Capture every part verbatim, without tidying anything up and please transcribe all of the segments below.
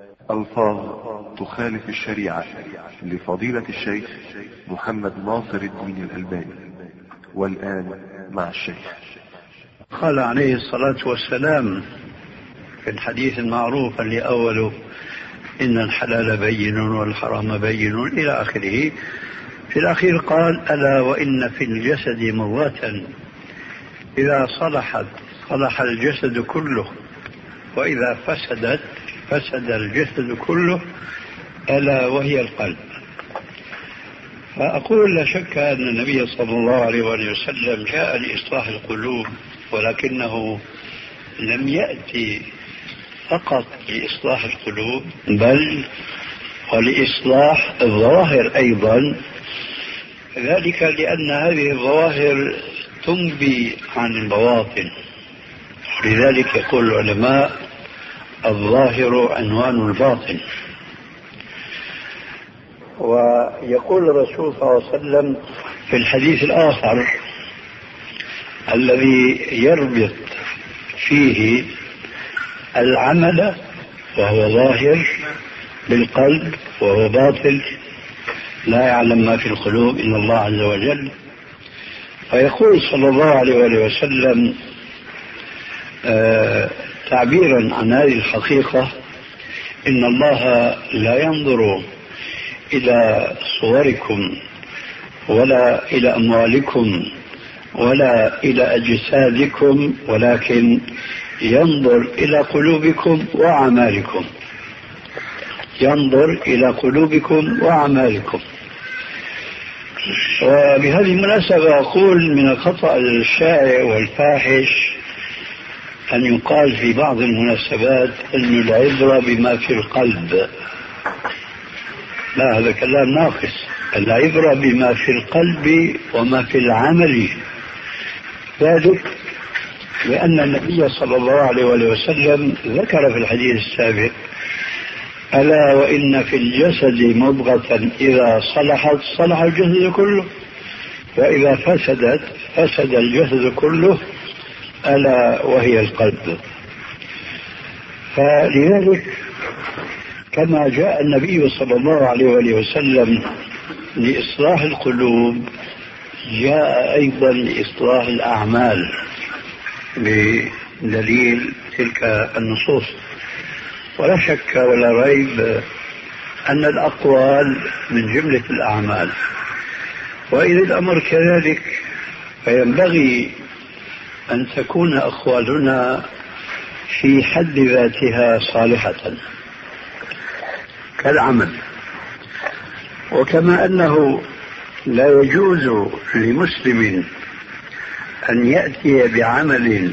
ألفاظ تخالف الشريعة لفضيلة الشيخ محمد ناصر الدين الألباني. والآن مع الشيخ. قال عليه الصلاة والسلام في الحديث المعروف اللي أوله إن الحلال بين والحرام بين إلى آخره. في الأخير قال ألا وإن في الجسد مضغة إذا صلحت صلح الجسد كله وإذا فسدت فسد الجسد كله ألا وهي القلب. فأقول لا شك أن النبي صلى الله عليه وسلم جاء لإصلاح القلوب، ولكنه لم يأتي فقط لإصلاح القلوب بل ولإصلاح الظواهر أيضا، ذلك لأن هذه الظواهر تنبي عن البواطن. لذلك يقول العلماء الظاهر عنوان الباطن. ويقول الرسول صلى الله عليه وسلم في الحديث الآخر الذي يربط فيه العمل وهو ظاهر بالقلب وهو باطل لا يعلم ما في القلوب إلا الله عز وجل، فيقول صلى الله عليه وسلم آه تعبيرا عن هذه الحقيقة إن الله لا ينظر إلى صوركم ولا إلى أموالكم ولا إلى أجسادكم ولكن ينظر إلى قلوبكم وأعمالكم. ينظر إلى قلوبكم وأعمالكم. وبهذه المناسبة أقول من الخطأ الشائع والفاحش أن يقال في بعض المناسبات أن العبرة بما في القلب. لا، هذا كلام ناقص. العبرة بما في القلب وما في العمل، ذلك لأن النبي صلى الله عليه وسلم ذكر في الحديث السابق ألا وإن في الجسد مضغة إذا صلحت صلح الجسد كله وإذا فسدت فسد الجسد كله ألا وهي القلب. فلذلك كما جاء النبي صلى الله عليه وسلم لإصلاح القلوب جاء أيضا لإصلاح الأعمال بدليل تلك النصوص. ولا شك ولا ريب أن الأقوال من جملة الأعمال، وإذا الأمر كذلك فينبغي أن تكون أقوالنا في حد ذاتها صالحة كالعمل. وكما أنه لا يجوز لمسلم أن يأتي بعمل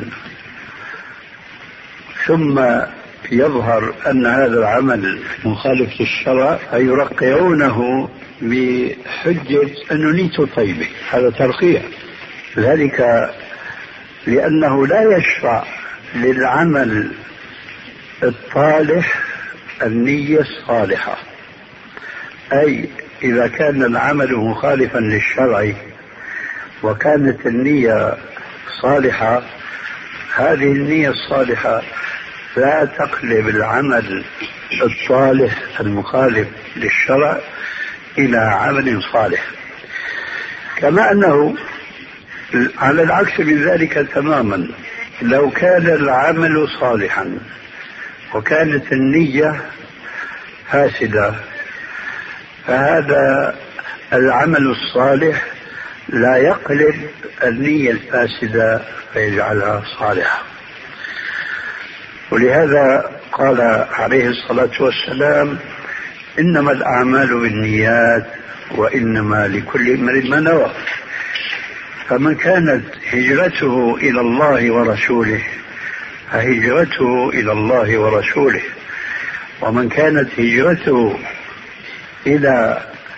ثم يظهر أن هذا العمل مخالف للشرع فيرقعونه بحجة أنه نيته طيبة. هذا ترقيع، ذلك لأنه لا يشرع للعمل الصالح النية الصالحة. أي إذا كان العمل مخالفا للشرع وكانت النية صالحة، هذه النية الصالحة لا تقلب العمل الصالح المخالف للشرع إلى عمل صالح. كما أنه على العكس من ذلك تماما، لو كان العمل صالحا وكانت النية فاسدة فهذا العمل الصالح لا يقلب النية الفاسدة فيجعلها صالحة. ولهذا قال عليه الصلاة والسلام إنما الأعمال بالنيات وإنما لكل امرئ ما نوى. فمن كانت هجرته إلى الله ورسوله فهجرته إلى الله ورسوله، ومن كانت هجرته إلى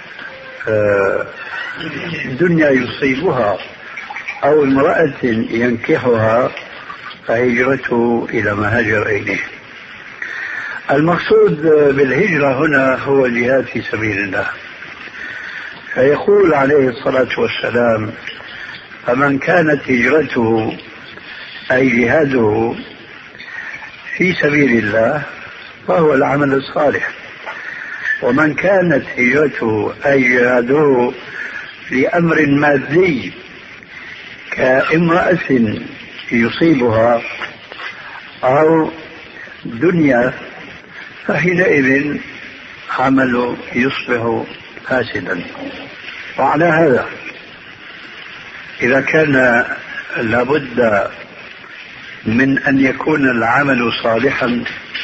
دنيا يصيبها أو امرأة ينكحها فهجرته إلى ما هاجر إليه. المقصود بالهجرة هنا هو الجهاد في سبيل الله. فيقول عليه الصلاة والسلام فمن كانت هجرته أي جهاده في سبيل الله فهو العمل الصالح. ومن كانت هجرته أي جهاده لأمر مادي كامرأة يصيبها أو دنيا فحينئذ عمله يصبح فاسدا. وعلى هذا إذا كان لابد من أن يكون العمل صالحا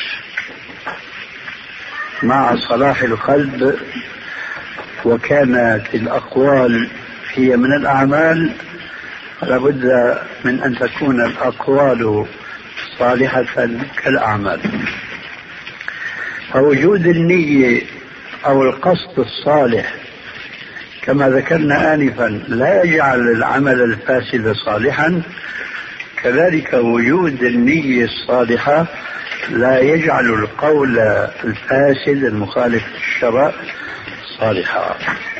مع صلاح القلب، وكانت الأقوال هي من الأعمال، لابد من أن تكون الأقوال صالحة كالأعمال. فوجود النية أو القصد الصالح كما ذكرنا آنفا لا يجعل العمل الفاسد صالحا، كذلك وجود النية الصالحة لا يجعل القول الفاسد المخالف للشرع صالحا.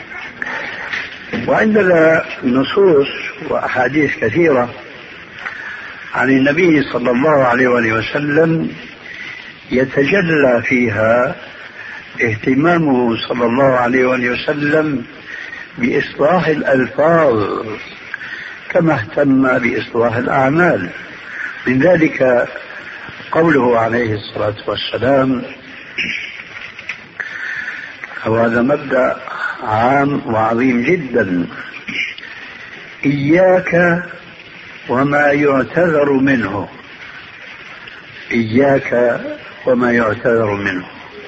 وعندنا نصوص وأحاديث كثيرة عن النبي صلى الله عليه وآله وسلم يتجلى فيها اهتمامه صلى الله عليه وآله وسلم بإصلاح الألفاظ كما اهتم بإصلاح الأعمال. من ذلك قوله عليه الصلاة والسلام، وهذا مبدأ عام وعظيم جدا: إياك وما يعتذر منه، إياك وما يعتذر منه.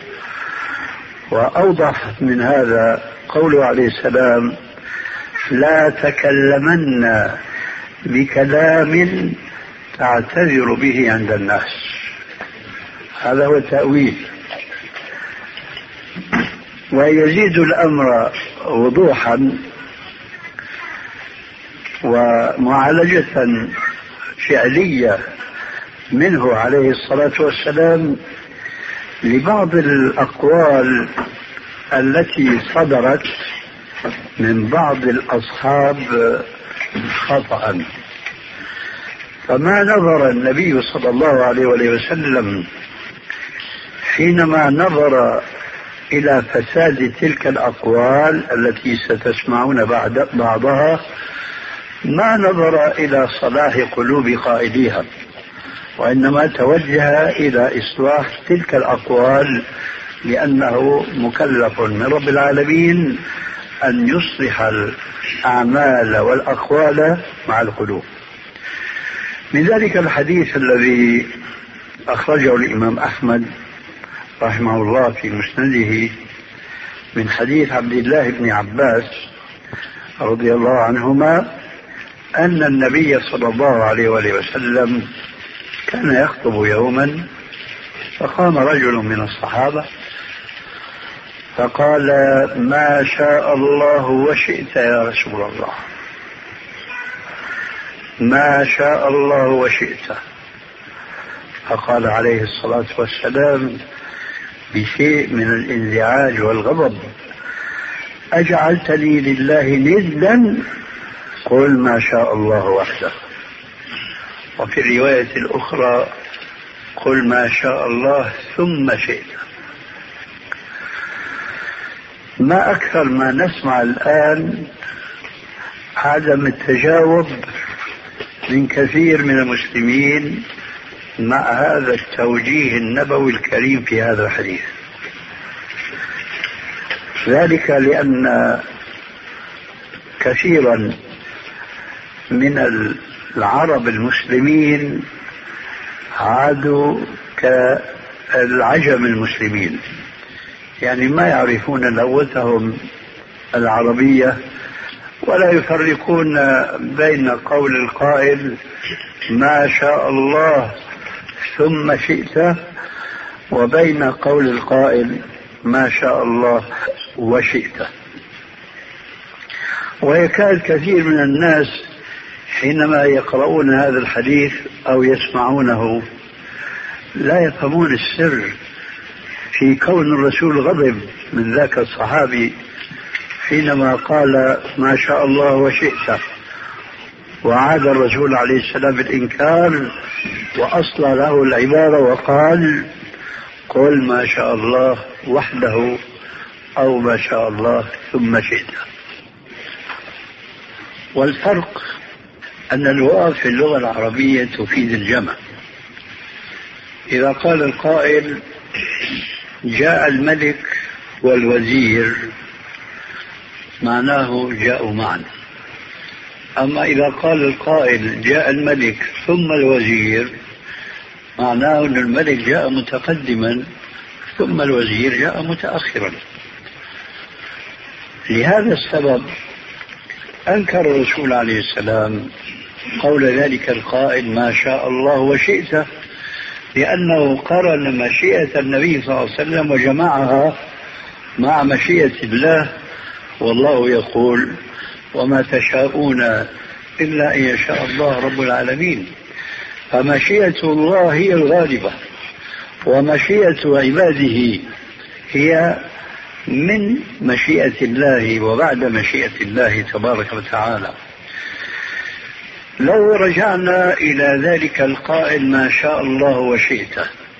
وأوضح من هذا قوله عليه السلام: لا تكلمن بكلام تعتذر به عند الناس. هذا هو التأويل. ويزيد الأمر وضوحا ومعالجة فعلية منه عليه الصلاة والسلام لبعض الأقوال التي صدرت من بعض الأصحاب خطأ. فما نظر النبي صلى الله عليه وسلم حينما نظر إلى فساد تلك الأقوال التي ستسمعون بعد بعضها، ما نظر إلى صلاح قلوب قائليها، وإنما توجه إلى إصلاح تلك الأقوال، لأنه مكلف من رب العالمين أن يصلح الأعمال والأقوال مع القلوب. من ذلك الحديث الذي أخرجه الإمام أحمد رحمه الله في مسنده من حديث عبد الله بن عباس رضي الله عنهما أن النبي صلى الله عليه وسلم كان يخطب يوما، فقام رجل من الصحابة فقال: ما شاء الله وشئت يا رسول الله، ما شاء الله وشئت. فقال عليه الصلاة والسلام بشيء من الانزعاج والغضب: أجعلتني لله ندا؟ قل ما شاء الله وحده. وفي الرواية الأخرى: قل ما شاء الله ثم شئت. ما أكثر ما نسمع الآن عدم التجاوب من كثير من المسلمين مع هذا التوجيه النبوي الكريم في هذا الحديث. ذلك لأن كثيرا من العرب المسلمين عادوا كالعجم المسلمين، يعني ما يعرفون لغتهم العربية ولا يفرقون بين قول القائل ما شاء الله ثم شئت وبين قول القائل ما شاء الله وشئت. ويكاد كثير من الناس حينما يقرؤون هذا الحديث أو يسمعونه لا يفهمون السر في كون الرسول غضب من ذاك الصحابي حينما قال ما شاء الله وشئت، وعاد الرسول عليه السلام بالإنكار وأصلى له العبارة وقال: قل ما شاء الله وحده أو ما شاء الله ثم شئت. والفرق أن الواو في اللغة العربية تفيد الجمع. إذا قال القائل جاء الملك والوزير معناه جاءوا معا. أما إذا قال القائل جاء الملك ثم الوزير معناه أن الملك جاء متقدما ثم الوزير جاء متأخرا. لهذا السبب أنكر الرسول عليه السلام قول ذلك القائل ما شاء الله وشئت، لأنه قرن مشيئة النبي صلى الله عليه وسلم وجمعها مع مشيئة الله، والله يقول وما تشاءون إلا أن يشاء الله رب العالمين. فمشيئة الله هي الغالبة، ومشيئة عباده هي من مشيئة الله وبعد مشيئة الله تبارك وتعالى. لو رجعنا إلى ذلك القائل ما شاء الله وشئت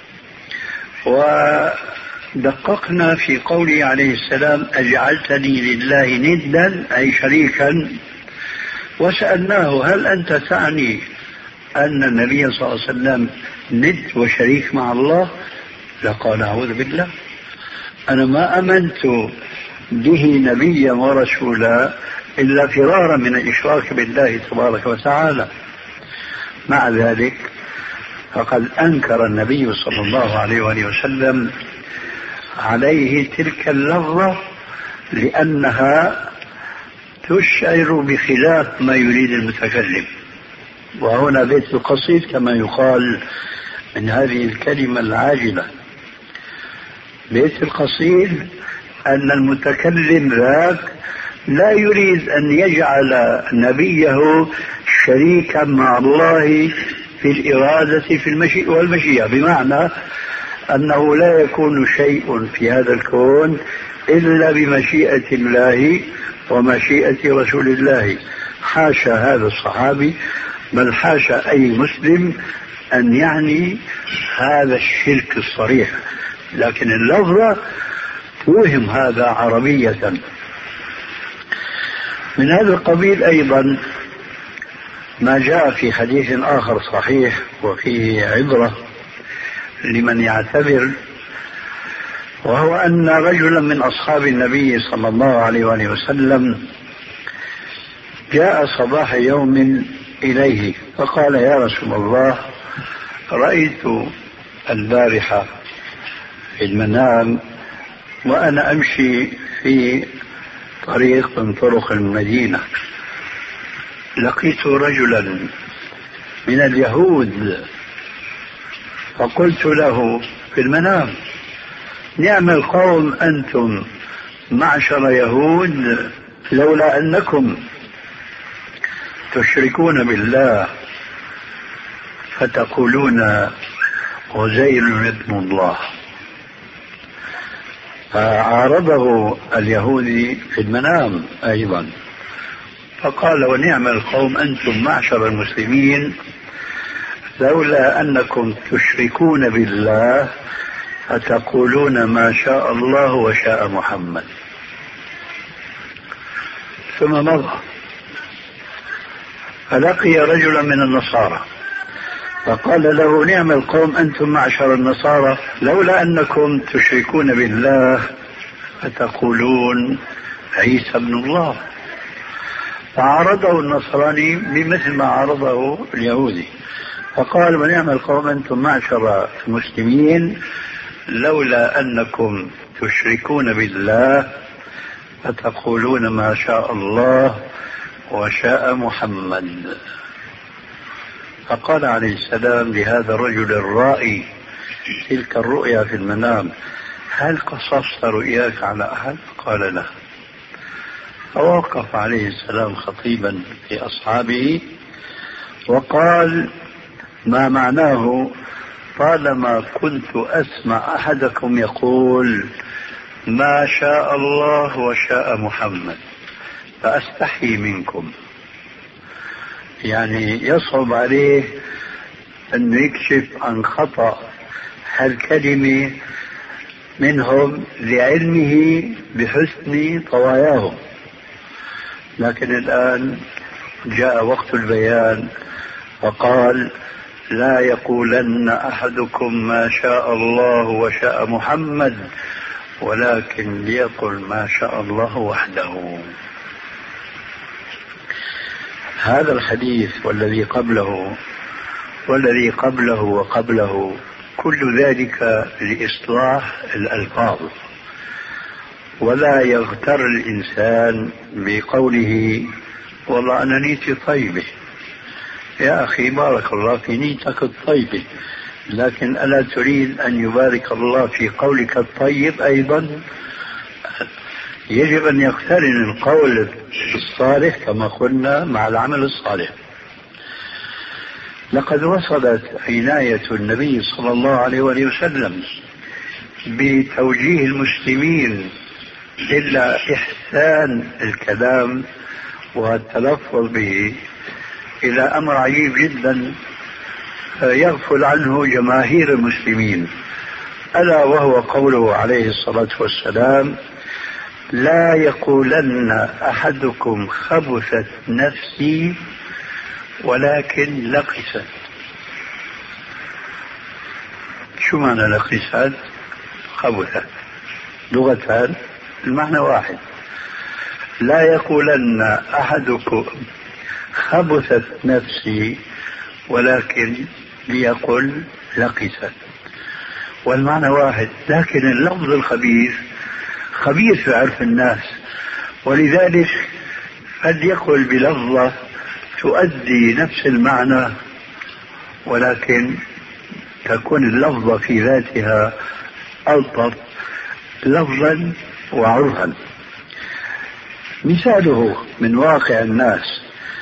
ودققنا في قوله عليه السلام أجعلتني لله ندا أي شريكا، وسألناه هل أنت تعني أن النبي صلى الله عليه وسلم ند وشريك مع الله؟ لقال أعوذ بالله، أنا ما أمنت به نبيا ورسولا إلا فرارا من الإشراك بالله تبارك وتعالى. مع ذلك فقد أنكر النبي صلى الله عليه وآله وسلم عليه تلك اللفظة لأنها تشعر بخلاف ما يريد المتكلم. وهنا بيت القصيد كما يقال من هذه الكلمة العاجلة. بيت القصيد أن المتكلم ذاك لا يريد أن يجعل نبيه شريكا مع الله في الإرادة في المشيئة والمشيئة، بمعنى أنه لا يكون شيء في هذا الكون إلا بمشيئة الله ومشيئة رسول الله. حاشا هذا الصحابي، بل حاشا أي مسلم أن يعني هذا الشرك الصريح، لكن اللفظة توهم هذا عربية. من هذا القبيل أيضا ما جاء في حديث آخر صحيح وفيه عبرة لمن يعتبر، وهو أن رجلا من أصحاب النبي صلى الله عليه وآله وسلم جاء صباح يوم إليه فقال يا رسول الله رأيت البارحة في المنام وأنا أمشي في طريق من طرق المدينة لقيت رجلا من اليهود فقلت له في المنام نعم القوم أنتم معشر يهود لولا أنكم تشركون بالله فتقولون عزير ابن الله. فعارضه اليهودي في المنام أيضا فقال ونعم القوم أنتم معشر المسلمين لولا أنكم تشركون بالله فتقولون ما شاء الله وشاء محمد. ثم مضى فلقي رجلا من النصارى فقال له نعم القوم أنتم معشر النصارى لولا أنكم تشركون بالله فتقولون عيسى ابن الله. فعارضه النصراني بمثل ما عارضه اليهودي فقال ونعم القوم أنتم معشر المسلمين لولا أنكم تشركون بالله فتقولون ما شاء الله وشاء محمد. فقال عليه السلام لهذا الرجل الرائي تلك الرؤيا في المنام هل قصصت رؤياك على أحد؟ قال لا. فوقف عليه السلام خطيبا في أصحابه وقال ما معناه طالما كنت أسمع أحدكم يقول ما شاء الله وشاء محمد فأستحي منكم. يعني يصعب عليه أن يكشف عن خطأ هالكلمة منهم لعلمه بحسن طواياهم. لكن الآن جاء وقت البيان فقال لا يقولن أحدكم ما شاء الله وشاء محمد ولكن ليقل ما شاء الله وحده. هذا الحديث والذي قبله والذي قبله وقبله كل ذلك لإصلاح الألفاظ، ولا يغتر الإنسان بقوله والله أنا نيتي طيبة. يا أخي بارك الله في نيتك الطيبة، لكن ألا تريد أن يبارك الله في قولك الطيب أيضا؟ يجب أن يقترن القول الصالح كما قلنا مع العمل الصالح. لقد وصلت عناية النبي صلى الله عليه وآله وسلم بتوجيه المسلمين إلى إحسان الكلام والتلفظ به إلى أمر عجيب جدا يغفل عنه جماهير المسلمين، ألا وهو قوله عليه الصلاة والسلام لا يقولن أحدكم خبثت نفسي ولكن لقست. شو معنى لقست؟ خبثت لغتان المعنى واحد. لا يقولن أحدكم خبثت نفسي ولكن ليقل لقست، والمعنى واحد، لكن اللفظ الخبيث خبيث في عرف الناس، ولذلك قد يقل بلفظة تؤدي نفس المعنى ولكن تكون اللفظة في ذاتها ألطف لفظا وعرفا. مثاله من واقع الناس،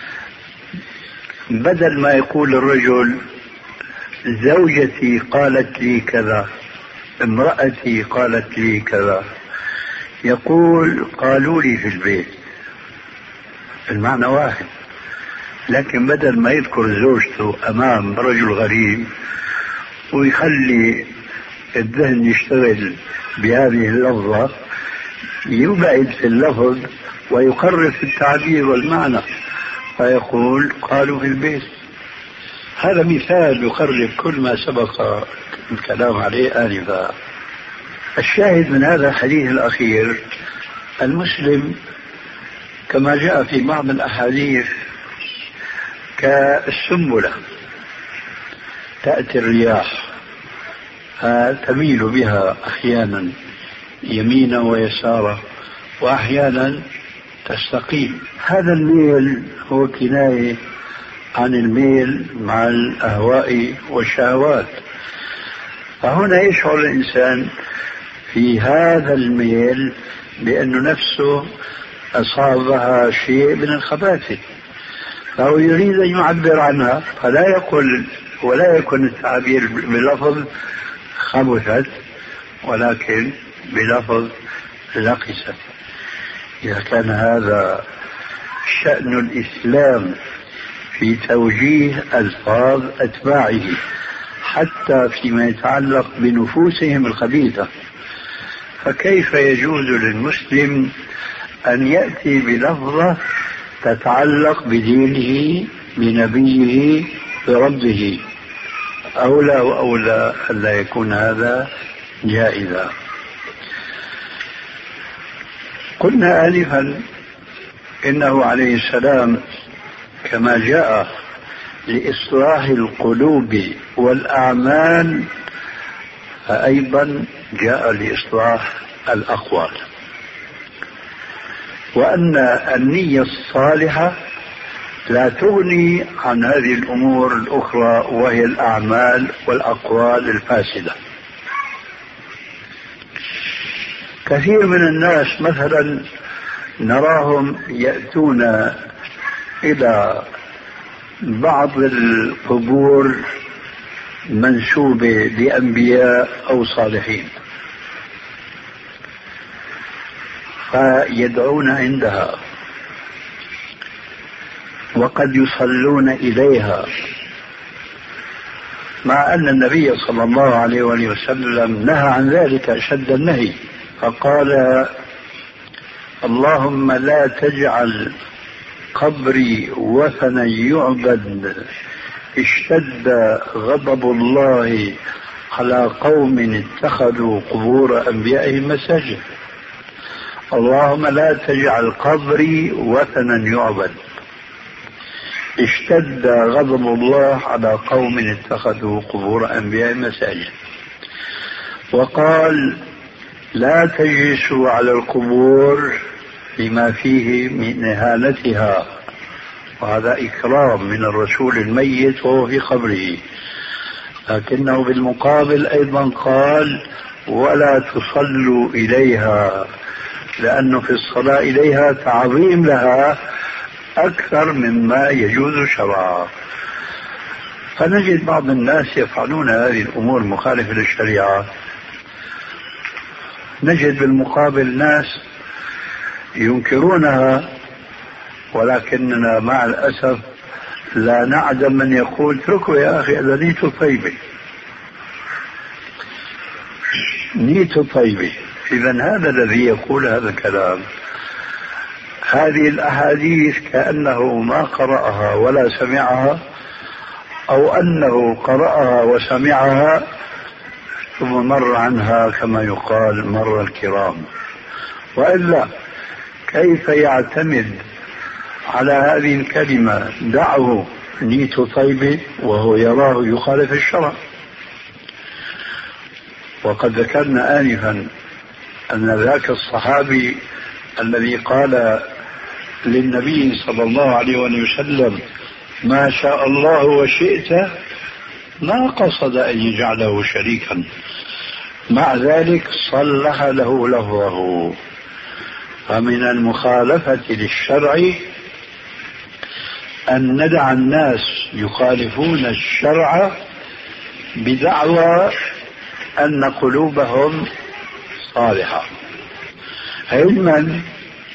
بدل ما يقول الرجل زوجتي قالت لي كذا، امرأتي قالت لي كذا، يقول قالوا لي في البيت، المعنى واحد، لكن بدل ما يذكر زوجته أمام رجل غريب ويخلي الذهن يشتغل بهذه اللفظة يبعد في اللفظ ويقرر في التعبير والمعنى فيقول قالوا في البيت. هذا مثال يقرر كل ما سبق الكلام عليه آنفا. الشاهد من هذا الحديث الأخير، المسلم كما جاء في بعض الأحاديث كالسنبلة تأتي الرياح تميل بها أحيانا يمينا ويسارا وأحيانا تستقيم. هذا الميل هو كناية عن الميل مع الأهواء والشهوات، فهنا يشعر الإنسان في هذا الميل بأن نفسه أصابها شيء من الخبائث، فهو يريد أن يعبر عنها، فلا يقول ولا يكون التعبير بلفظ خبثت ولكن بلفظ لقست. إذا كان هذا شأن الإسلام في توجيه ألفاظ أتباعه حتى فيما يتعلق بنفوسهم الخبيثة، فكيف يجوز للمسلم أن يأتي بلفظة تتعلق بدينه بنبيه بربه؟ أولى وأولى ألا يكون هذا جائزا. قلنا آنفا إنه عليه السلام كما جاء لإصلاح القلوب والأعمال فأيضا جاء لإصلاح الأقوال، وأن النية الصالحة لا تغني عن هذه الأمور الأخرى وهي الأعمال والأقوال الفاسدة. كثير من الناس مثلا نراهم يأتون إلى بعض القبور منسوبة لأنبياء أو صالحين فيدعون عندها وقد يصلون إليها مع أن النبي صلى الله عليه وآله وسلم نهى عن ذلك أشد النهي، فقال: اللهم لا تجعل قبري وثنا يعبد اشتد غضب الله على قوم اتخذوا قبور أنبيائهم مساجد. اللهم لا تجعل قبري وثنا يعبد اشتد غضب الله على قوم اتخذوا قبور أنبيائهم مساجد. وقال: لا تجلسوا على القبور لما فيه من إهانتها، وهذا إكرام من الرسول الميت وهو في قبره. لكنه بالمقابل أيضا قال: ولا تصلوا إليها، لأنه في الصلاة إليها تعظيم لها أكثر مما يجوز شرعا. فنجد بعض الناس يفعلون هذه الأمور مخالفة للشريعة، نجد بالمقابل ناس ينكرونها، ولكننا مع الأسف لا نعدم من يقول: اتركوا يا أخي، هذا نيته طيبة، نيته طيبة. إذا هذا الذي يقول هذا الكلام، هذه الأحاديث كأنه ما قرأها ولا سمعها، أو أنه قرأها وسمعها ثم مر عنها كما يقال مر الكرام. وإلا كيف يعتمد على هذه الكلمة دعه نيت طيبة وهو يراه يخالف الشرع؟ وقد ذكرنا آنفا أن ذاك الصحابي الذي قال للنبي صلى الله عليه وسلم: ما شاء الله وشئت، ما قصد أن يجعله شريكا، مع ذلك صلح له لفظه. فمن المخالفة للشرع أن ندع الناس يخالفون الشرع بدعوى أن قلوبهم صالحة، علما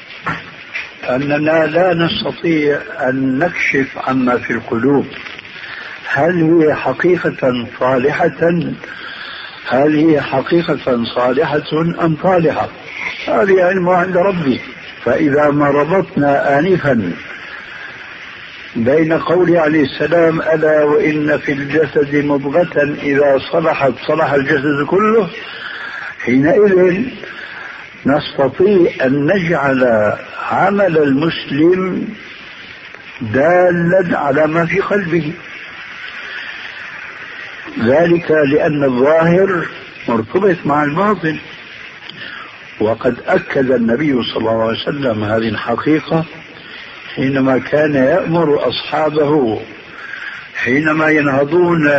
أننا لا نستطيع أن نكشف عما في القلوب، هل هي حقيقة صالحة هل هي حقيقة صالحة أم طالحة؟ هذه علم عند ربي. فإذا ما ربطنا آنفا بين قوله عليه السلام: ألا وإن في الجسد مضغة إذا صلحت صلح الجسد كله، حينئذ نستطيع أن نجعل عمل المسلم دالا على ما في قلبه، ذلك لأن الظاهر مرتبط مع الباطن. وقد أكد النبي صلى الله عليه وسلم هذه الحقيقة حينما كان يأمر أصحابه حينما ينهضون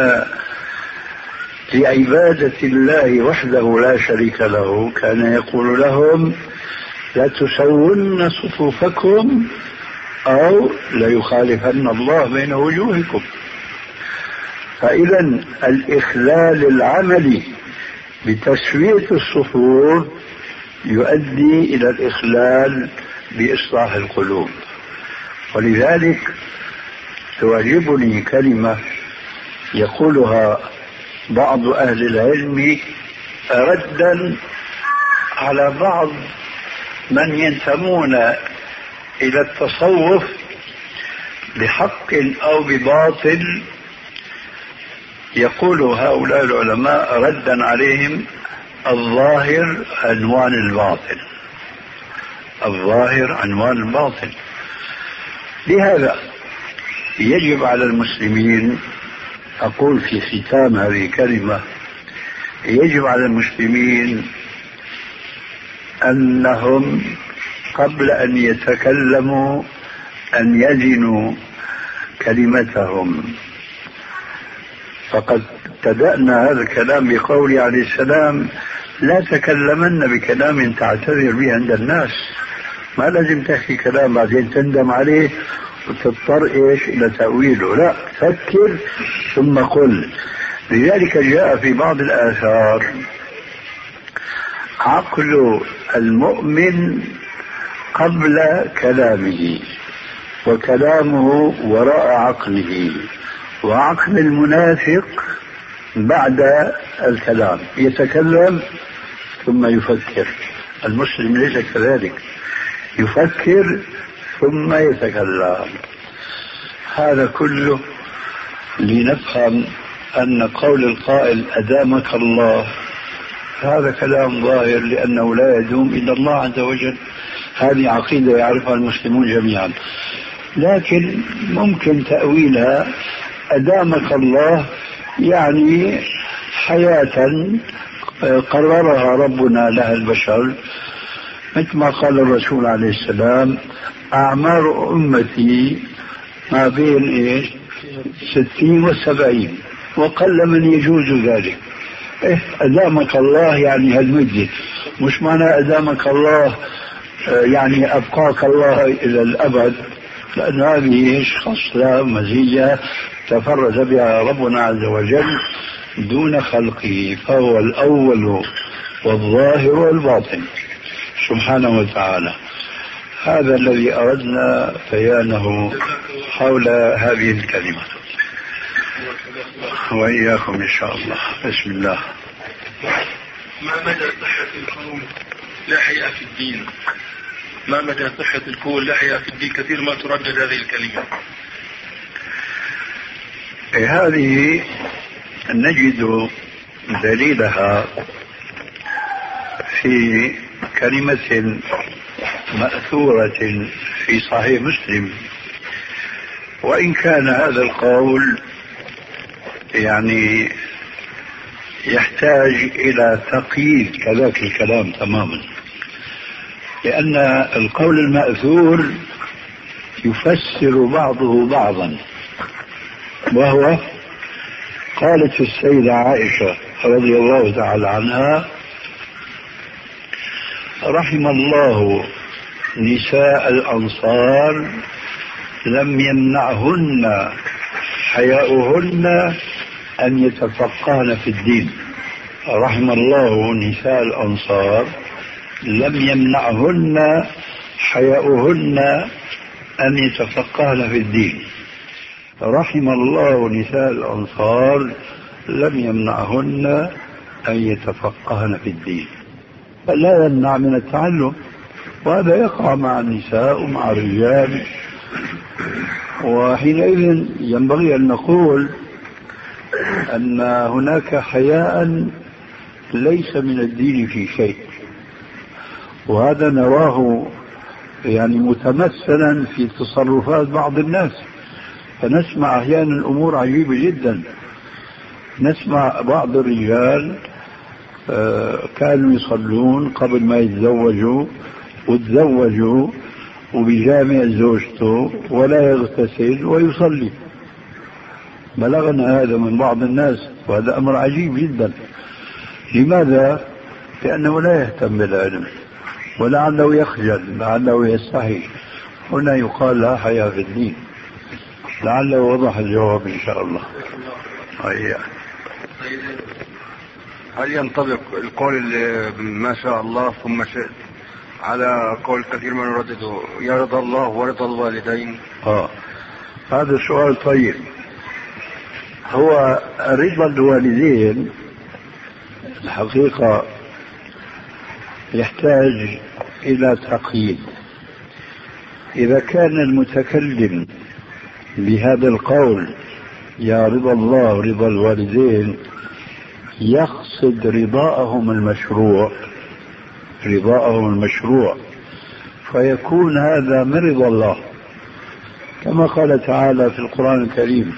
لعبادة الله وحده لا شريك له، كان يقول لهم: لا تسون صفوفكم أو ليخالفن الله بين وجوهكم. فإذا الإخلال العملي بتسوية الصفوف يؤدي إلى الإخلال بإصلاح القلوب. ولذلك تعجبني كلمة يقولها بعض أهل العلم ردا على بعض من ينتمون إلى التصوف بحق أو بباطل. يقول هؤلاء العلماء ردا عليهم: الظاهر عنوان الباطل، الظاهر عنوان الباطل. لهذا يجب على المسلمين، أقول في ختام هذه الكلمة، يجب على المسلمين أنهم قبل أن يتكلموا أن يزنوا كلمتهم. فقد ابتدأنا هذا الكلام بقول عليه السلام: لا تكلمن بكلام تعتذر به عند الناس. ما لازم تحكي كلام بعدين تندم عليه وتضطر إيش إلى تأويله، لا، فكر ثم قل. لذلك جاء في بعض الآثار: عقل المؤمن قبل كلامه، وكلامه وراء عقله، وعقل المنافق بعد الكلام، يتكلم ثم يفكر. المسلم ليس كذلك، يفكر ثم يتكلم. هذا كله لنفهم أن قول القائل أدامك الله هذا كلام ظاهر، لأنه لا يدوم إلا الله عز وجل. هذه عقيدة يعرفها المسلمون جميعا، لكن ممكن تأويلها أدامك الله يعني حياة قررها ربنا لها البشر، مثل ما قال الرسول عليه السلام أعمار أمتي ما بين إيش ستين وسبعين، وقل من يجوز ذلك. إيه أدامك الله يعني هالمدة، مش معنى أدامك الله يعني أبقاك الله إلى الأبد، لأن هذه خصلة مزية تفرد بها ربنا عز وجل دون خلقه، فهو الأول والظاهر والباطن سبحانه وتعالى. هذا الذي أردنا بيانه حول هذه الكلمة، وإياكم إن شاء الله. بسم الله. ما مدى صحة الكون لا حياء في الدين؟ ما مدى صحة الكون لا حياء في الدين؟ كثير ما تردد هذه الكلمة. هذه نجد دليلها في كلمة مأثورة في صحيح مسلم، وإن كان هذا القول يعني يحتاج إلى تقييد كذاك الكلام تماما، لأن القول المأثور يفسر بعضه بعضا. وهو قالت السيدة عائشة رضي الله تعالى عنها رحم الله نساء الأنصار لم يمنعهن حياؤهن أن يتفقهن في الدين. رحم الله نساء الأنصار لم يمنعهن حياؤهن أن يتفقهن في الدين. رحم الله نساء الأنصار لم يمنعهن أن يتفقهن في الدين، فلا يمنع من التعلم، وهذا يقع مع النساء ومع الرجال. وحينئذ ينبغي أن نقول أن هناك حياء ليس من الدين في شيء، وهذا نراه يعني متمثلا في تصرفات بعض الناس. فنسمع أحيانا أمور عجيبة جدا. نسمع بعض الرجال كانوا يصلون قبل ما يتزوجوا، وتزوجوا وبجامع زوجته ولا يغتسل ويصلي. بلغنا هذا من بعض الناس، وهذا أمر عجيب جدا. لماذا؟ لأنه لا يهتم بالعلم، ولعله يخجل، لعله يستحي. هنا يقال لا حياء في الدين. لعله وضح الجواب إن شاء الله. هيا. هل ينطبق القول ما شاء الله ثم شئت على قول كثير من يردده يرضى الله ورضى الوالدين؟ آه هذا سؤال طيب. هو رضا الوالدين الحقيقة يحتاج إلى تقييد. إذا كان المتكلم بهذا القول يا رضا الله ورضا الوالدين يقصد رضاءهم المشروع رضاءهم المشروع فيكون هذا من رضا الله، كما قال تعالى في القرآن الكريم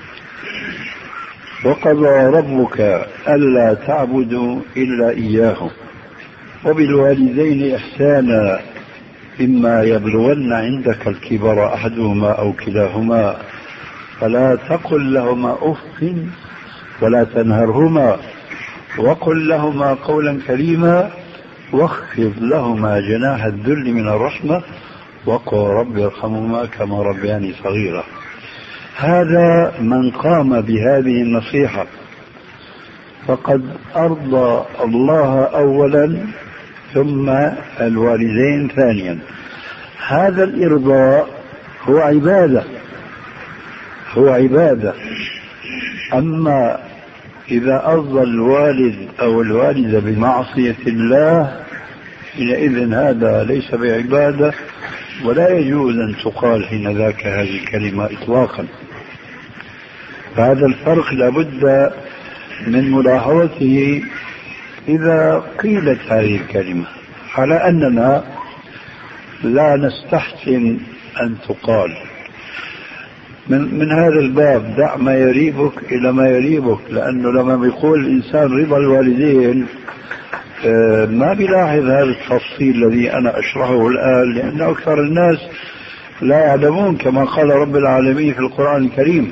وقضى ربك ألا تعبدوا إلا إياه وبالوالدين إحسانا إما يبلغن عندك الكبر أحدهما أو كلاهما فلا تقل لهما أف ولا تنهرهما وقل لهما قولا كريما واخفض لهما جناح الذل من الرحمة وقل رب ارحمهما كما ربياني صغيرا. هذا من قام بهذه النصيحة فقد أرضى الله أولا ثم الوالدين ثانيا. هذا الإرضاء هو عبادة هو عبادة أما إذا أرضى الوالد أو الوالدة بمعصية الله حينئذ هذا ليس بعبادة، ولا يجوز أن تقال حين ذاك هذه الكلمة إطلاقا. فهذا الفرق لابد من ملاحظته إذا قيلت هذه الكلمة، على أننا لا نستحسن أن تقال. من, من هذا الباب دع ما يريبك إلى ما يريبك، لأنه لما بيقول الإنسان رضا الوالدين ما بيلاحظ هذا التفصيل الذي أنا أشرحه الآن، لأن أكثر الناس لا يعلمون كما قال رب العالمين في القرآن الكريم.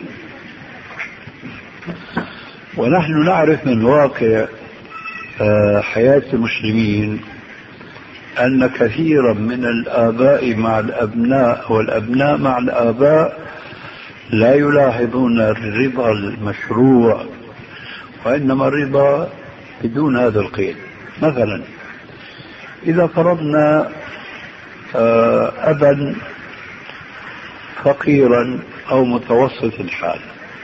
ونحن نعرف من واقع حياة المسلمين أن كثيرا من الآباء مع الأبناء والأبناء مع الآباء لا يلاحظون الرضا المشروع، وإنما الرضا بدون هذا القيد. مثلا إذا فرضنا أبا فقيرا أو متوسط الحال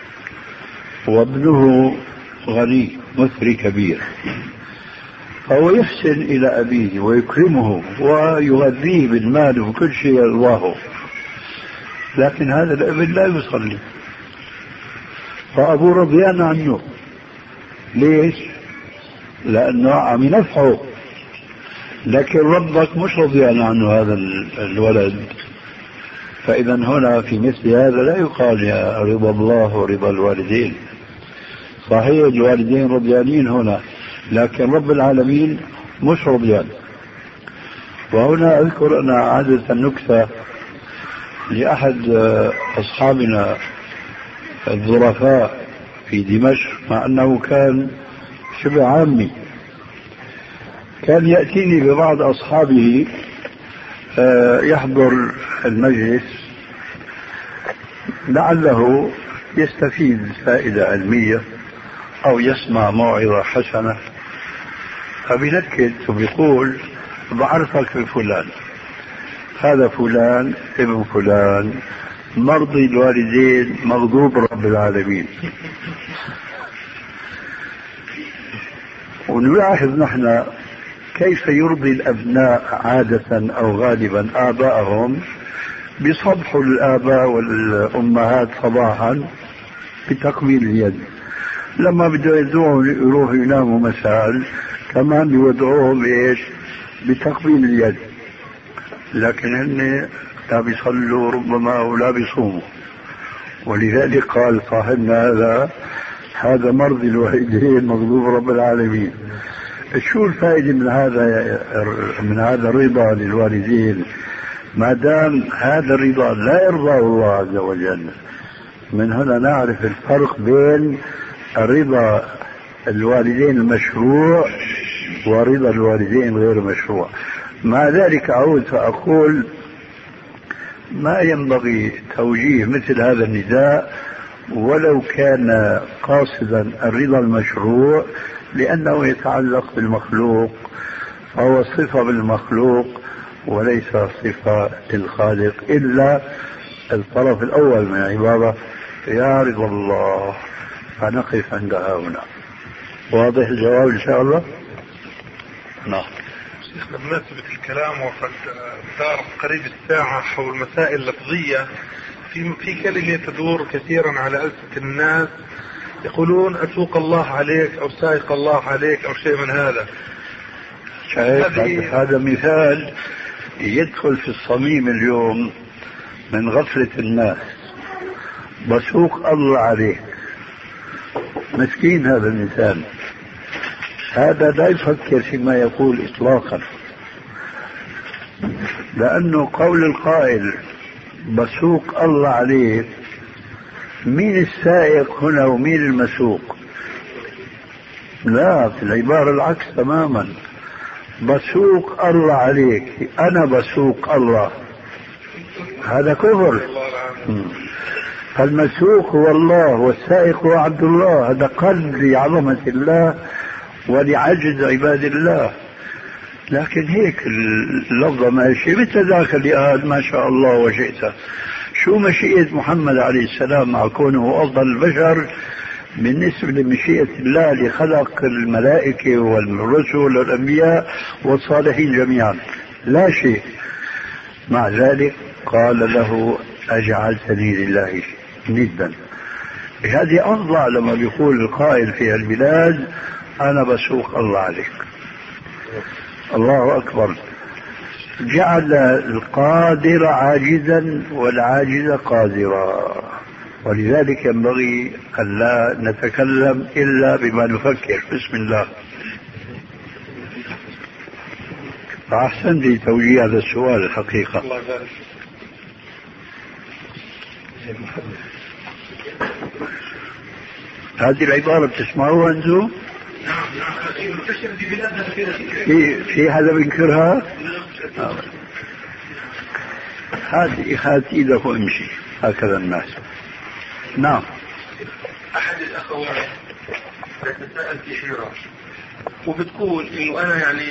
وابنه غني مثري كبير، فهو يحسن إلى أبيه ويكرمه ويغذيه بالمال وكل شيء يرضاه، لكن هذا الابن لا يصلي، فأبوه رضيان عنه. ليش؟ لأنه عم ينفعه، لكن ربك مش رضيان عنه هذا الولد. فإذا هنا في مثل هذا لا يقال يا رضا الله ورضا الوالدين. صحيح الوالدين رضيانين هنا، لكن رب العالمين مش رضيان. وهنا أذكر أنا عادة نكتة لأحد أصحابنا الظرفاء في دمشق، مع أنه كان شبه عامي، كان يأتيني ببعض أصحابه يحضر المجلس لعله يستفيد فائدة علمية أو يسمع موعظة حسنة، فبنكت وبيقول بعرفك بفلان، هذا فلان ابن فلان مرضي الوالدين مغضوب رب العالمين. ونلاحظ نحن كيف يرضي الأبناء عادة أو غالبا آباءهم، بصبحوا الآباء والأمهات صباحا بتقبيل اليد، لما بدأوا يدعوهم يروحوا يناموا مساء كمان بيودعوهم بإيش؟ بتقبيل اليد، لكن هن لا بيصلوا ربما ولا بيصوموا. ولذلك قال صاحبنا هذا هذا مرضي الوالدين مغضوب رب العالمين. شو الفائدة من هذا من هذا الرضا للوالدين ما دام هذا الرضا لا يرضاه الله عز وجل؟ من هنا نعرف الفرق بين الرضا الوالدين المشروع ورضا الوالدين غير مشروع. مع ذلك أعود فأقول ما ينبغي توجيه مثل هذا النداء ولو كان قاصدا الرضا المشروع، لأنه يتعلق بالمخلوق، فهو صفة بالمخلوق وليس صفة للخالق، إلا الطرف الأول من العبارة يا رضا الله، فنقف عندها هنا. واضح الجواب إن شاء الله؟ نعم. شيخنا بمناسبة الكلام وقد دار قريب الساعة حول مسائل لفظية، في في كلمة تدور كثيرا على ألسنة الناس يقولون أسوق الله عليك أو سائق الله عليك أو شيء من هذا. هذا مثال يدخل في الصميم اليوم من غفلة الناس. بسوق الله عليك، مسكين هذا الإنسان، هذا لا يفكر فيما يقول إطلاقا، لأنه قول القائل بسوق الله عليك، مين السائق هنا ومين المسوق؟ لا، في العبارة العكس تماما. بسوق الله عليك، أنا بسوق الله، هذا كفر. فالمسوق هو الله والسائق هو عبد الله، هذا قلب لعظمة الله ولعجز عباد الله. لكن هيك اللفظة ماشي مثل ذاك اللي قال ما شاء الله وشئت. شو مشيئة محمد عليه السلام مع كونه أفضل البشر بالنسبة لمشيئة الله اللي خلق الملائكة والرسل والأنبياء والصالحين جميعا لا شيء. مع ذلك قال له أجعلتني لله ندا. هذه أفضل لما بيقول القائل في البلاد أنا بسوق الله عليك. الله أكبر. جعل القادر عاجزا والعاجز قادرا، ولذلك ينبغي أن لا نتكلم إلا بما نفكر. بسم الله. فأحسن لي توجيه هذا السؤال الحقيقة. الله يبارك. هذه العبارة بتسمعوها أنتم؟ نعم نعم منتشرة في بلادنا كثيرا. في في حدا بينكرها؟ هذه هات ايدك وامشي هكذا الناس. نعم. احد الاخوات تتساءل في حيرة وبتقول انه انا يعني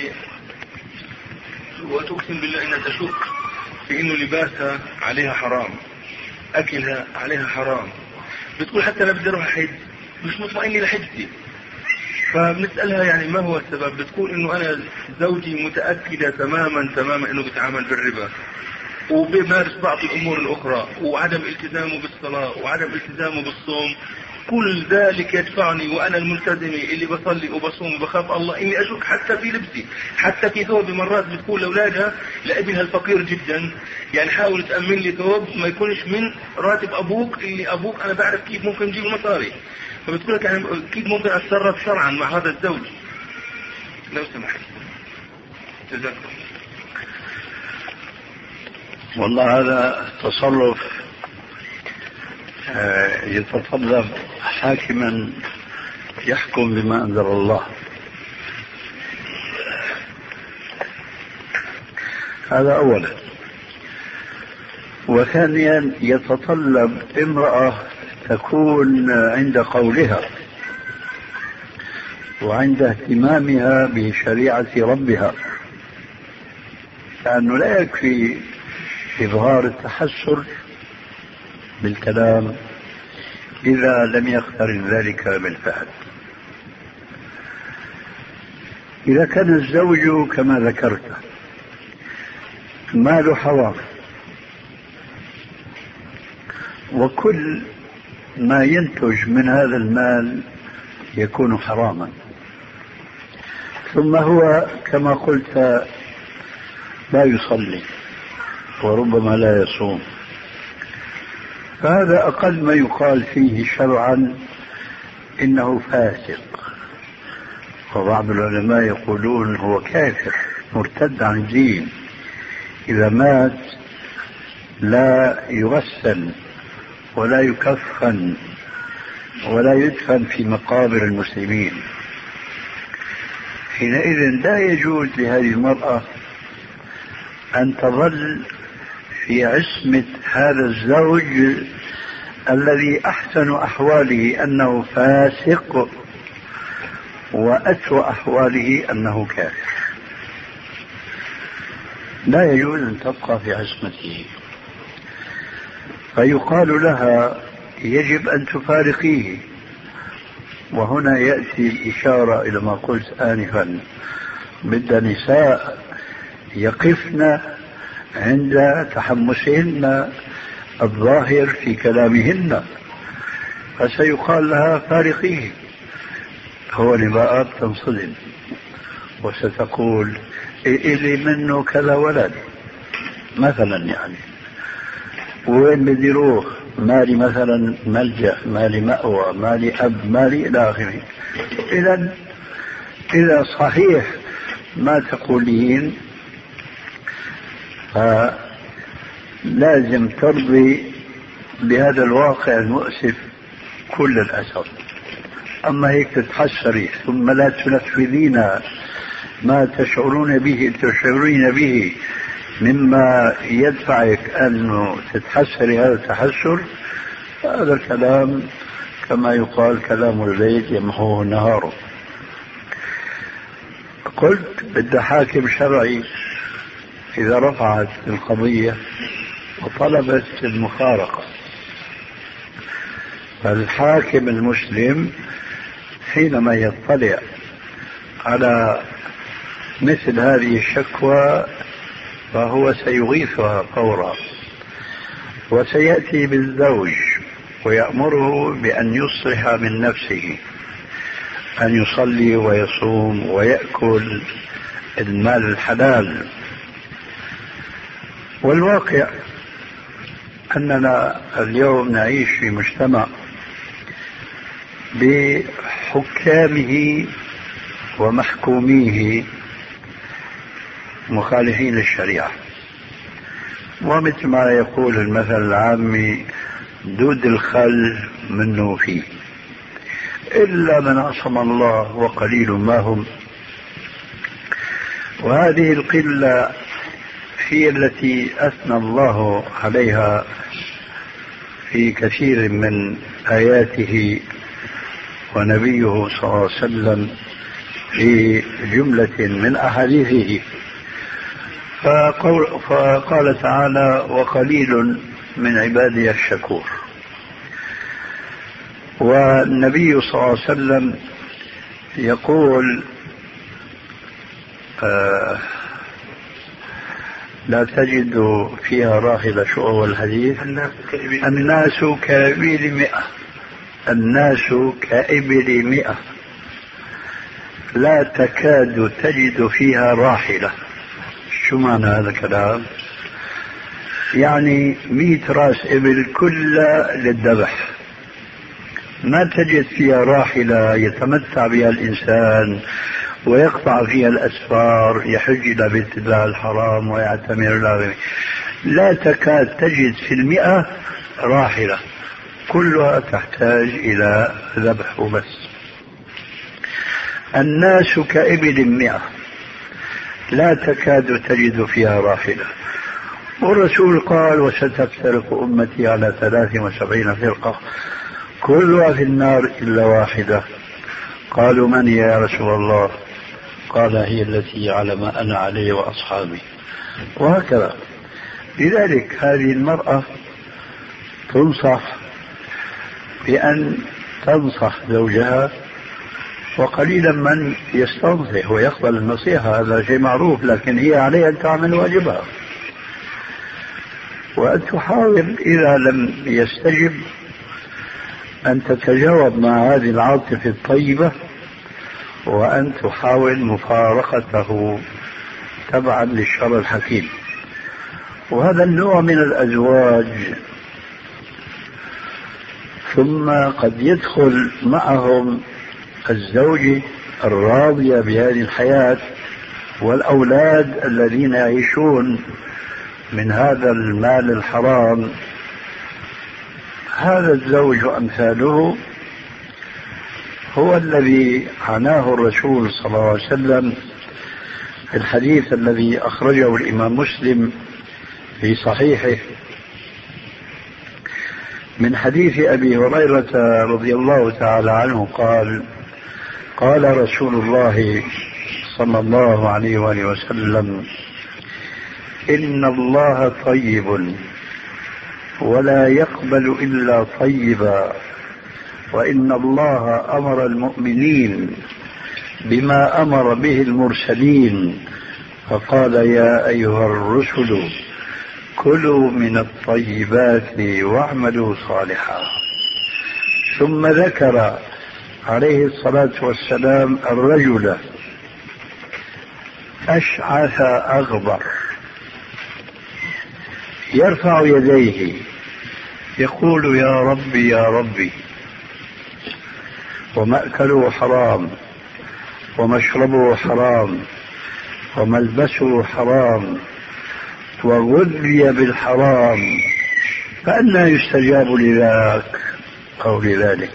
وتقسم بالله انها تشك في انه لباسها عليها حرام، اكلها عليها حرام. بتقول حتى انا بدي اروح احج مش مطمئني لحجتي، فبنسألها يعني ما هو السبب؟ بتقول انه انا زوجي متأكدة تماما تماما انه بيتعامل بالربا وبيمارس بعض الامور الاخرى وعدم التزامه بالصلاة وعدم التزامه بالصوم، كل ذلك يدفعني وانا الملتزمة اللي بصلي وبصوم وبخاف الله اني اشك حتى في لبسي، حتى في ثوب. مرات بتقول لاولادها لابنها الفقير جدا يعني حاول تأمن لي ثوب ما يكونش من راتب ابوك اللي ابوك انا بعرف كيف ممكن نجيب المصاري. فبتقول لك يعني كيف ممكن اتصرف شرعا مع هذا الزوج لو سمحت؟ جزاكم. والله هذا تصرف يتطلب حاكما يحكم بما أنزل الله. هذا أولا. وثانيا يتطلب امرأة تكون عند قولها وعند اهتمامها بشريعة ربها، لأنه لا يكفي إظهار التحسر بالكلام إذا لم يقترن ذلك بالفعل. إذا كان الزوج كما ذكرت ماله حرام وكل ما ينتج من هذا المال يكون حراما، ثم هو كما قلت لا يصلي وربما لا يصوم، فهذا أقل ما يقال فيه شرعا إنه فاسق. وبعض العلماء يقولون هو كافر مرتد عن الدين، إذا مات لا يغسل ولا يكفن ولا يدفن في مقابر المسلمين. حينئذ لا يجوز لهذه المرأة أن تظل في عصمة هذا الزوج الذي أحسن أحواله أنه فاسق وأسوأ أحواله أنه كافر. لا يجوز أن تبقى في عصمته، فيقال لها يجب أن تفارقيه. وهنا يأتي الإشارة إلى ما قلت آنفا، بد نساء يقفن عند تحمسهن الظاهر في كلامهن، فسيقال لها فارقيه. هو نباءات تنصدم وستقول إلي منه كذا ولد مثلا، يعني وين بدي روح؟ مالي مثلا ملجأ، مالي مأوى، مالي أب، مالي إلى آخره. إذا إذا صحيح ما تقولين فلازم ترضي بهذا الواقع المؤسف كل الأسف. أما هيك تتحسري ثم لا تنفذين ما تشعرون به تشعرين به مما يدفعك أن تتحسري هذا التحسر، هذا الكلام كما يقال كلام الليل يمحوه نهاره. قلت بدي حاكم شرعي إذا رفعت القضية وطلبت المفارقة، فالحاكم المسلم حينما يطلع على مثل هذه الشكوى فهو سيغيثها فورا، وسيأتي بالزوج ويأمره بأن يصلح من نفسه، أن يصلي ويصوم ويأكل المال الحلال. والواقع أننا اليوم نعيش في مجتمع بحكامه ومحكوميه مخالفين للشريعة، ومثل ما يقول المثل العامي دود الخل منه فيه، إلا من عصم الله وقليل ما هم. وهذه القلة هي التي أثنى الله عليها في كثير من آياته، ونبيه صلى الله عليه وسلم في جملة من أحاديثه. فقال, فقال تعالى: وقليل من عبادي الشكور. والنبي صلى الله عليه وسلم يقول: آه لا تجد فيها راحلة. شو هو الحديث؟ الناس كإبل مئة، الناس كإبل مئة لا تكاد تجد فيها راحلة. شو معنى هذا الكلام؟ يعني مئة راس إبل كلها للذبح، ما تجد فيها راحلة يتمتع بها الإنسان ويقطع فيها الأسفار، يحج إلى بيت الله الحرام ويعتمر إلى، لا تكاد تجد في المئة راحلة، كلها تحتاج إلى ذبح وبس. الناس كإبل مئة لا تكاد تجد فيها راحلة. والرسول قال: وستفترق أمتي على ثلاث وسبعين فرقة كلها في النار إلا واحدة. قالوا: من هي يا رسول الله؟ قال: هي التي على ما أنا عليه وأصحابي. وهكذا. لذلك هذه المرأة تنصح بأن تنصح زوجها، وقليلا من يستنصح ويقبل النصيحة، هذا شيء معروف، لكن هي عليها أن تعمل واجبها، وأن تحاول إذا لم يستجب أن تتجاوب مع هذه العاطفة الطيبة، وأن تحاول مفارقته تبعا للشرع الحكيم. وهذا النوع من الأزواج ثم قد يدخل معهم الزوجة الراضية بهذه الحياة والأولاد الذين يعيشون من هذا المال الحرام. هذا الزوج وأمثاله هو الذي عناه الرسول صلى الله عليه وسلم في الحديث الذي أخرجه الإمام مسلم في صحيحه من حديث أبي هريرة رضي الله تعالى عنه قال: قال رسول الله صلى الله عليه وآله وسلم: إن الله طيب ولا يقبل إلا طيبا، وإن الله أمر المؤمنين بما أمر به المرسلين، فقال: يا أيها الرسل كلوا من الطيبات واعملوا صالحا. ثم ذكر عليه الصلاة والسلام الرجل أشعث أغبر يرفع يديه يقول: يا ربي يا ربي، ومأكله حرام ومشربه حرام وملبسه حرام وغذي بالحرام، فأنى يستجاب لذاك أو لذلك.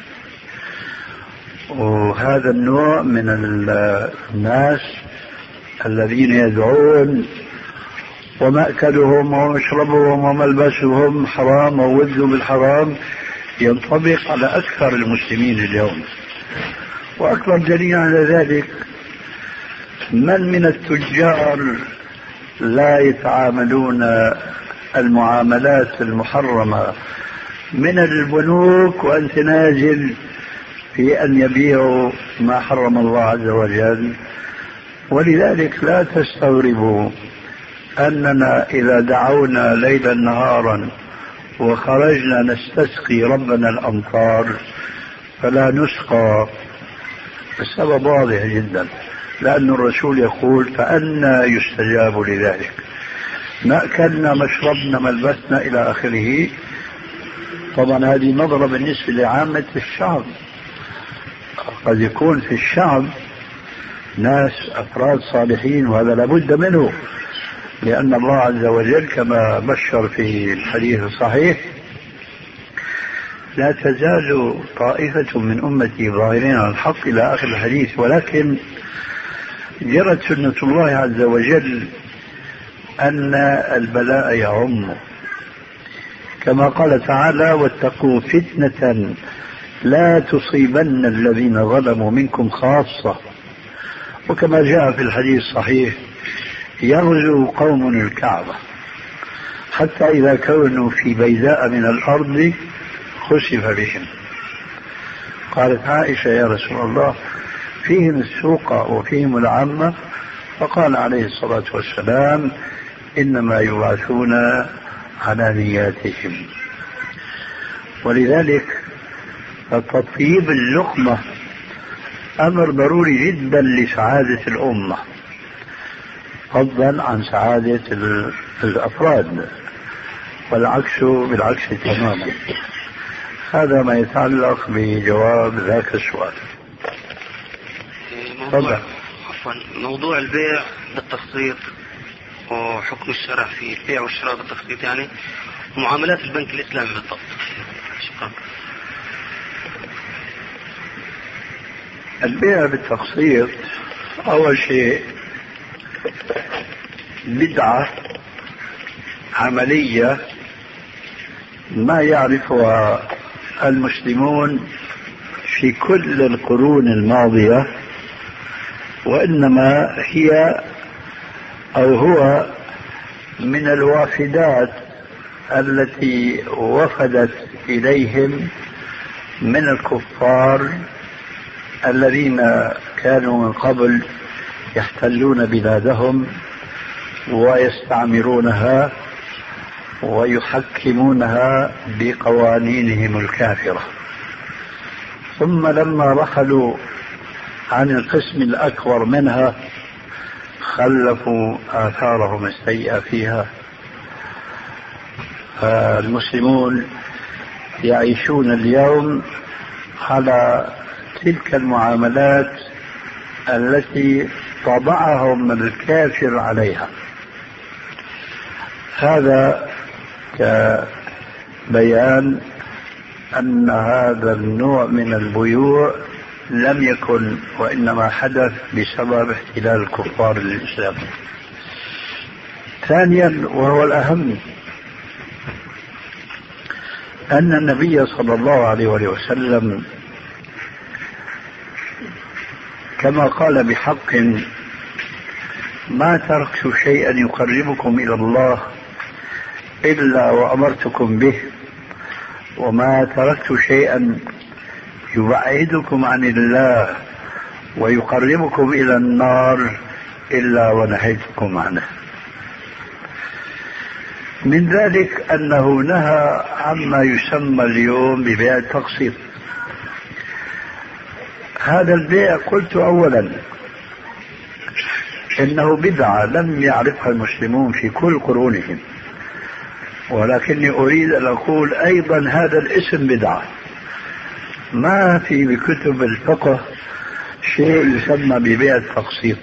وهذا النوع من الناس الذين يدعون ومأكلهم ومشربهم وملبسهم حرام ووذوا بالحرام ينطبق على أكثر المسلمين اليوم. وأكبر دليل على ذلك من من التجار لا يتعاملون المعاملات المحرمة من البنوك وأنت نازل في أن يبيعوا ما حرم الله عز وجل. ولذلك لا تستغربوا أننا إذا دعونا ليلا نهارا وخرجنا نستسقي ربنا الأمطار فلا نسقى. السبب واضح جدا، لأن الرسول يقول فأنا يستجاب لذلك. ما أكلنا ما شربنا ما لبسنا إلى آخره. طبعا هذه نظرة بالنسبة لعامة الشعب. قد يكون في الشعب ناس أفراد صالحين وهذا لابد منه، لأن الله عز وجل كما بشر في الحديث الصحيح لا تزال طائفة من أمتي ظاهرين على الحق إلى آخر الحديث. ولكن جرت سنة الله عز وجل أن البلاء يعم، كما قال تعالى واتقوا فتنة لا تصيبن الذين ظلموا منكم خاصة. وكما جاء في الحديث الصحيح يغزو قوم الكعبة حتى إذا كانوا في بيداء من الأرض خسف بهم. قالت عائشة يا رسول الله فيهم السوق وفيهم العامة؟ فقال عليه الصلاة والسلام إنما يبعثون على نياتهم. ولذلك تطيب اللقمة أمر ضروري جدا لسعادة الأمة فضلا عن سعادة الأفراد، والعكس بالعكس تماما. هذا ما يتعلق بجواب ذاك السؤال. موضوع, عفوا موضوع البيع بالتقسيط وحكم الشرع في البيع والشراء بالتقسيط، يعني معاملات البنك الإسلامي بالضبط. شكرا. البيع بالتقسيط أول شيء بدعة عملية ما يعرفها المسلمون في كل القرون الماضية، وإنما هي أو هو من الوافدات التي وفدت إليهم من الكفار الذين كانوا من قبل يحتلون بلادهم ويستعمرونها ويحكمونها بقوانينهم الكافرة. ثم لما رحلوا عن القسم الأكبر منها خلفوا آثارهم السيئة فيها. فالمسلمون يعيشون اليوم على تلك المعاملات التي طبعهم الكافر عليها. هذا كبيان أن هذا النوع من البيوع لم يكن، وإنما حدث بسبب احتلال الكفار للإسلام. ثانيا وهو الأهم أن النبي صلى الله عليه وسلم كما قال بحق ما تركت شيئا يقربكم إلى الله إلا وأمرتكم به، وما تركت شيئا يبعدكم عن الله ويقربكم إلى النار إلا ونهيتكم عنه. من ذلك أنه نهى عما يسمى اليوم ببيع التقسيط. هذا البيع قلت أولا إنه بدعة لم يعرفها المسلمون في كل قرونهم، ولكني أريد أن أقول أيضا هذا الاسم بدعة. ما في بكتب الفقه شيء يسمى ببيع التقسيط.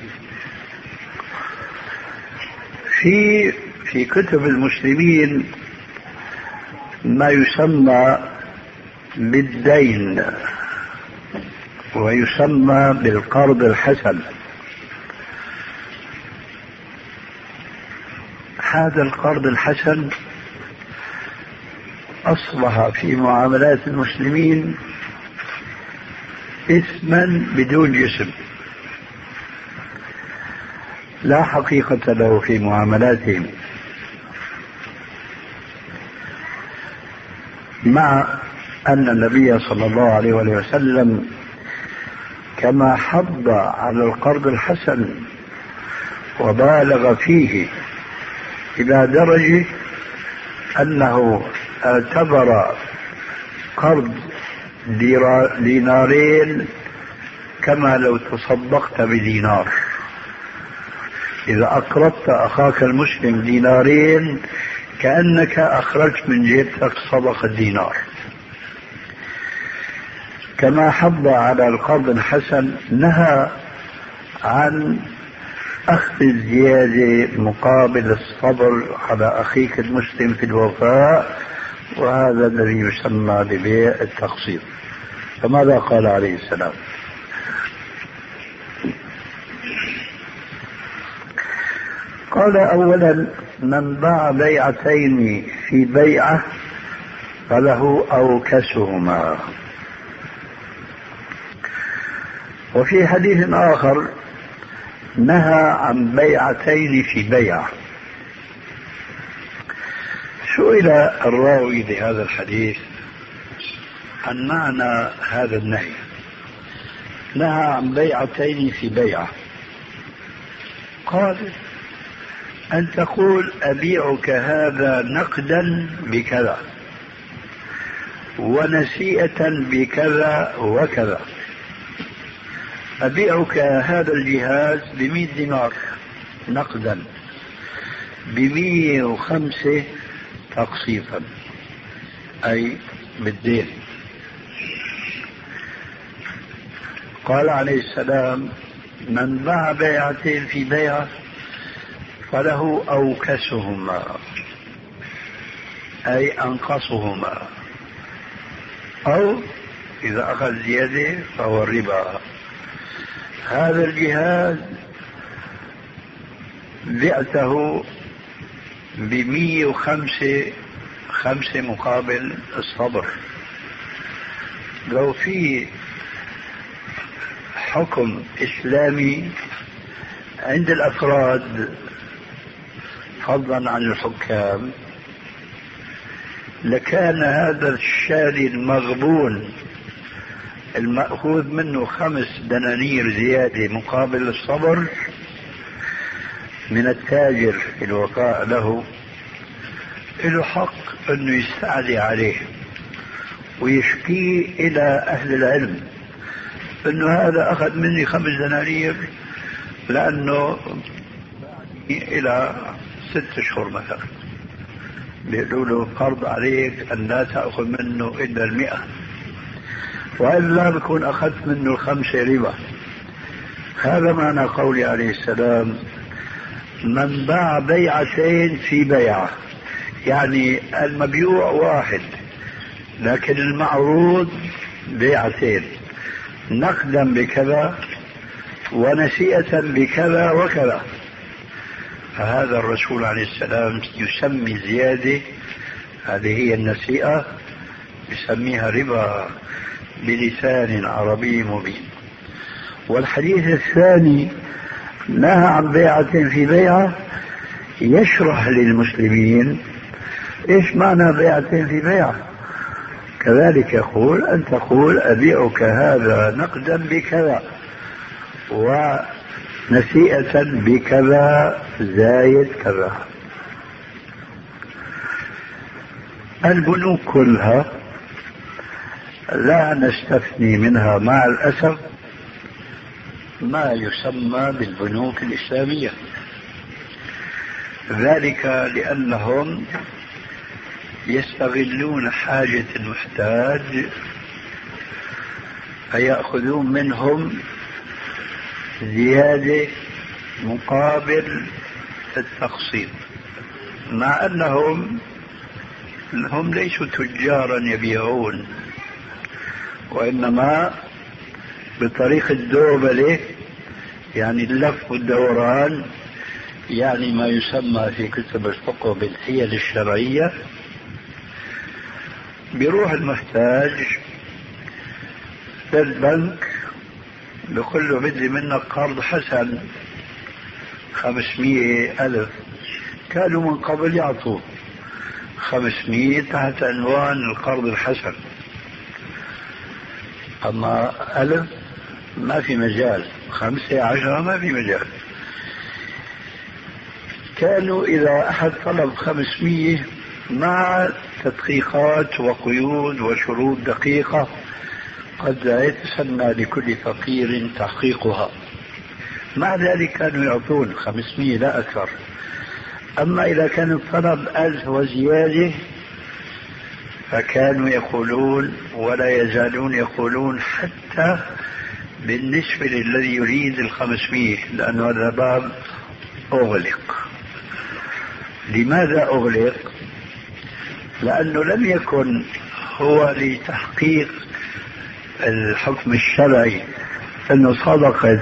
في في كتب المسلمين ما يسمى بالدين ويسمى بالقرض الحسن. هذا القرض الحسن أصبح في معاملات المسلمين اسما بدون جسم، لا حقيقة له في معاملاتهم. مع أن النبي صلى الله عليه وسلم كما حض على القرض الحسن وبالغ فيه إلى درجة أنه اعتبر قرض دينارين كما لو تصدقت بدينار. إذا أقرضت أخاك المسلم دينارين كأنك أخرجت من جيبتك صدقة دينار. كما حض على القرض الحسن نهى عن أخذ الزيادة مقابل الصبر على أخيك المسلم في الوفاء، وهذا الذي يسمى ببيع التقسيط. فماذا قال عليه السلام؟ قال: أولا، من باع بيعتين في بيعة فله أوكسهما. وفي حديث آخر نهى عن بيعتين في بيعة. سئل الراوي لهذا الحديث عن معنى هذا النهي. نهى عن بيعتين في بيعة. قال: أن تقول أبيعك هذا نقدا بكذا ونسيئة بكذا وكذا. أبيعك هذا الجهاز بمئة دينار نقدا، بمئة وخمسة تقسيطا، أي بالدين. قال عليه السلام: من باع بيعتين في بيعة فله أوكسهما، أي أنقصهما، أو إذا أخذ زيادة فهو الربا. هذا الجهاز بعته بمئة وخمسة خمسة مقابل الصبر. لو في حكم إسلامي عند الأفراد فضلا عن الحكام لكان هذا الشاري المغبون المأخوذ منه خمس دنانير زيادة مقابل الصبر من التاجر في الوفاء له، له حق أنه يستعلي عليه ويشكي إلى أهل العلم أنه هذا أخذ مني خمس دنانير لأنه إلى ست أشهر مثلا، بيقولوا له قرض عليك أن لا تأخذ منه إلا المئة، وإلا بكون أخذت منه الخمسة ربا. هذا معنى قولي عليه السلام: من باع بيعتين في بيعة، يعني المبيوع واحد لكن المعروض بيعتين، نقدا بكذا ونسيئة بكذا وكذا. فهذا الرسول عليه السلام يسمي زيادة، هذه هي النسيئة، يسميها ربا بلسان عربي مبين. والحديث الثاني نهى عن بيعة في بيعة، يشرح للمسلمين ايش معنى بيعة في بيعة. كذلك يقول: أن تقول أبيعك هذا نقدا بكذا ونسيئة بكذا زايد كذا. البنوك كلها لا نستثني منها مع الأسف ما يسمى بالبنوك الإسلامية، ذلك لأنهم يستغلون حاجة المحتاج فيأخذون منهم زيادة مقابل التقسيط، مع أنهم هم ليسوا تجارا يبيعون، وإنما بطريق الدوبلة، يعني اللف والدوران، يعني ما يسمى في كتب الفقه بالحيل الشرعية. بيروح المحتاج للبنك بيقول له بدي منك قرض حسن خمسمائة ألف، كانوا من قبل يعطوه خمسمية تحت عنوان القرض الحسن، أما ألف ما في مجال، خمسة عشرة ما في مجال. كانوا إذا أحد طلب خمسمية مع تدقيقات وقيود وشروط دقيقة قد لا يتسنى لكل فقير تحقيقها، مع ذلك كانوا يعطون خمسمية لا أكثر. أما إذا كان الطلب ألف وزيادة فكانوا يقولون ولا يزالون يقولون حتى بالنسبة للذي يريد الخمسمية، لأن هذا باب أغلق. لماذا أغلق؟ لأنه لم يكن هو لتحقيق الحكم الشرعي أنه صدقة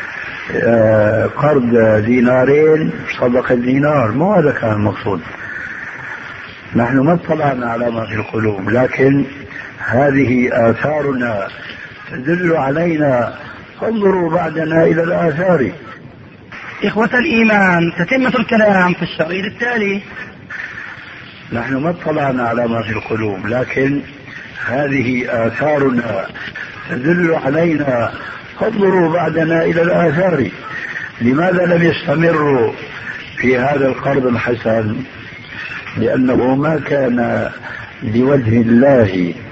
قرض دينارين صدقة دينار، مو هذا كان المقصود. نحن ما اطلعنا على ما في القلوب، لكن هذه آثارنا تدل علينا، فانظروا بعدنا إلى الآثار. إخوة الإيمان، تتمة الكلام في الشريط التالي. نحن ما اطلعنا على ما في القلوب، لكن هذه آثارنا تدل علينا، فانظروا بعدنا إلى الآثار. لماذا لم يستمروا في هذا القرض الحسن؟ لأنه ما كان لوجه الله